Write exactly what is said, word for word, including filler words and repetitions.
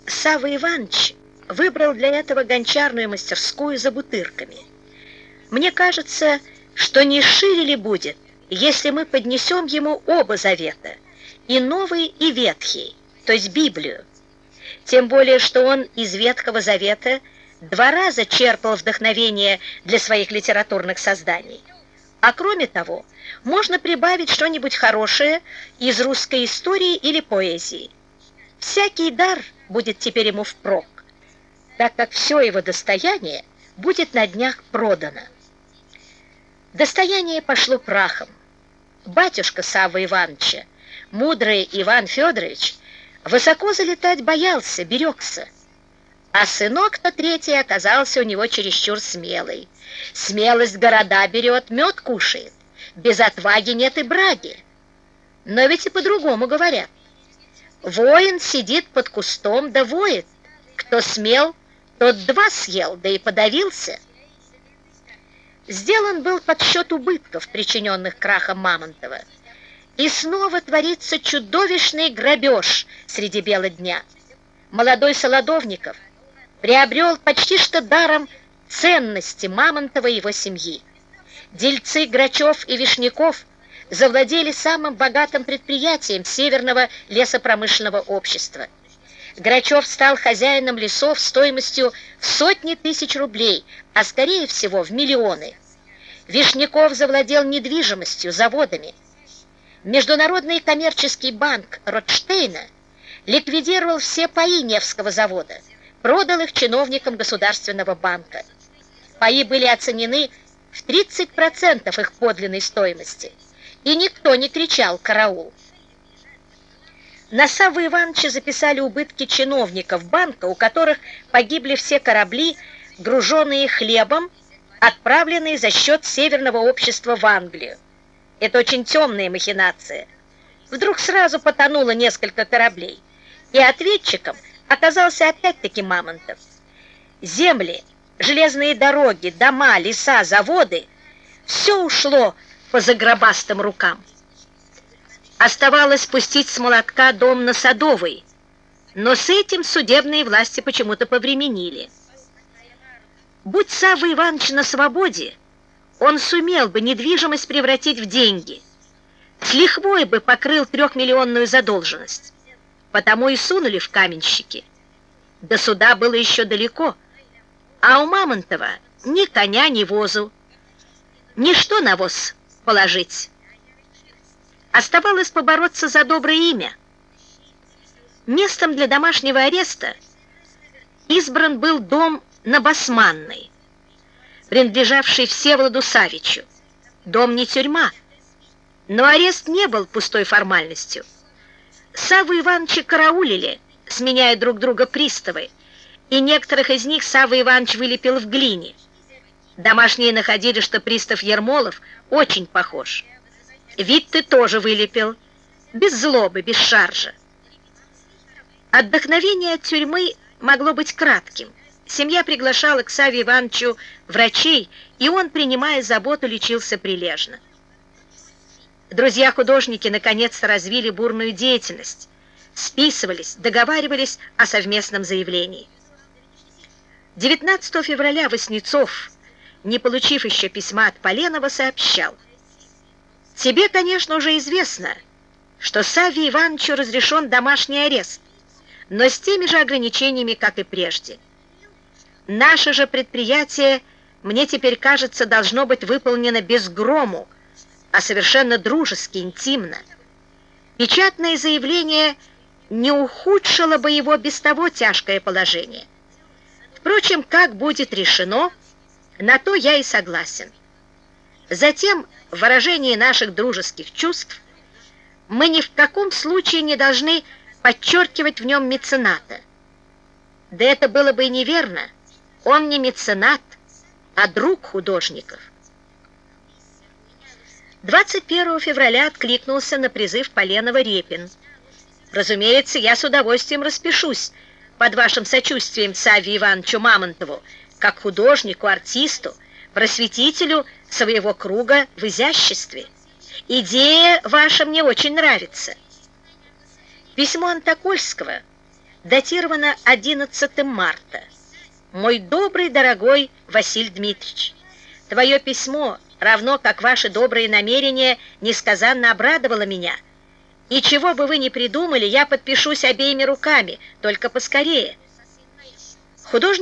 Савва Иванович выбрал для этого гончарную мастерскую за Бутырками. Мне кажется, что не шире ли будет, если мы поднесем ему оба завета, и Новый, и Ветхий, то есть Библию. Тем более, что он из Ветхого Завета два раза черпал вдохновение для своих литературных созданий. А кроме того, можно прибавить что-нибудь хорошее из русской истории или поэзии. Всякий дар будет теперь ему впрок, так как все его достояние будет на днях продано. Достояние пошло прахом. Батюшка Саввы Ивановича, мудрый Иван Федорович, высоко залетать боялся, берегся. А сынок-то третий оказался у него чересчур смелый. Смелость города берет, мед кушает. Без отваги нет и браги. Но ведь и по-другому говорят. Воин сидит под кустом да воет. Кто смел, тот два съел, да и подавился. Сделан был подсчет убытков, причиненных крахом Мамонтова. И снова творится чудовищный грабеж среди бела дня. Молодой Солодовников приобрел почти что даром ценности Мамонтова и его семьи. Дельцы Грачев и Вишняков завладели самым богатым предприятием Северного лесопромышленного общества. Грачев стал хозяином лесов стоимостью в сотни тысяч рублей, а скорее всего в миллионы. Вишняков завладел недвижимостью, заводами. Международный коммерческий банк Ротштейна ликвидировал все паи Невского завода, продал их чиновникам Государственного банка. Паи были оценены в тридцать процентов их подлинной стоимости, и никто не кричал «караул». На Савву Ивановича записали убытки чиновников банка, у которых погибли все корабли, груженные хлебом, отправленные за счет Северного общества в Англию. Это очень темная махинация. Вдруг сразу потонуло несколько кораблей, и ответчиком оказался опять-таки Мамонтов. Земли, железные дороги, дома, леса, заводы – все ушло по загробастым рукам. Оставалось спустить с молотка дом на Садовой, но с этим судебные власти почему-то повременили. Будь Савва Иванович на свободе, он сумел бы недвижимость превратить в деньги, с лихвой бы покрыл трехмиллионную задолженность, потому и сунули в каменщики. До суда было еще далеко, а у Мамонтова ни коня, ни возу, ничто на воз положить. Оставалось побороться за доброе имя. Местом для домашнего ареста избран был дом на Басманной, принадлежавший Всеволоду Савичу. Дом не тюрьма, но арест не был пустой формальностью. Савву Ивановича караулили, сменяя друг друга приставы, и некоторых из них Савва Иванович вылепил в глине. Домашние находили, что пристав Ермолов очень похож. Вид ты тоже вылепил, без злобы, без шаржа. Отдохновение от тюрьмы могло быть кратким. Семья приглашала к Савве Ивановичу врачей, и он, принимая заботу, лечился прилежно. Друзья-художники наконец-то развили бурную деятельность, списывались, договаривались о совместном заявлении. девятнадцатого февраля Васнецов, не получив еще письма от Поленова, сообщал: «Тебе, конечно, уже известно, что Савве Ивановичу разрешен домашний арест, но с теми же ограничениями, как и прежде. Наше же предприятие, мне теперь кажется, должно быть выполнено без грому, а совершенно дружески, интимно. Печатное заявление не ухудшило бы его без того тяжкое положение. Впрочем, как будет решено, на то я и согласен. Затем, в выражении наших дружеских чувств, мы ни в каком случае не должны подчеркивать в нем мецената. Да это было бы и неверно. Он не меценат, а друг художников». двадцать первого февраля откликнулся на призыв Поленова Репин. «Разумеется, я с удовольствием распишусь под вашим сочувствием Савве Ивановичу Мамонтову, как художнику, артисту, просветителю своего круга в изяществе. Идея ваша мне очень нравится». Письмо Антокольского датировано одиннадцатым марта. Мой добрый, дорогой Василий Дмитриевич, твое письмо, равно как ваши добрые намерения, несказанно обрадовало меня. И чего бы вы ни придумали, я подпишусь обеими руками, только поскорее. Художник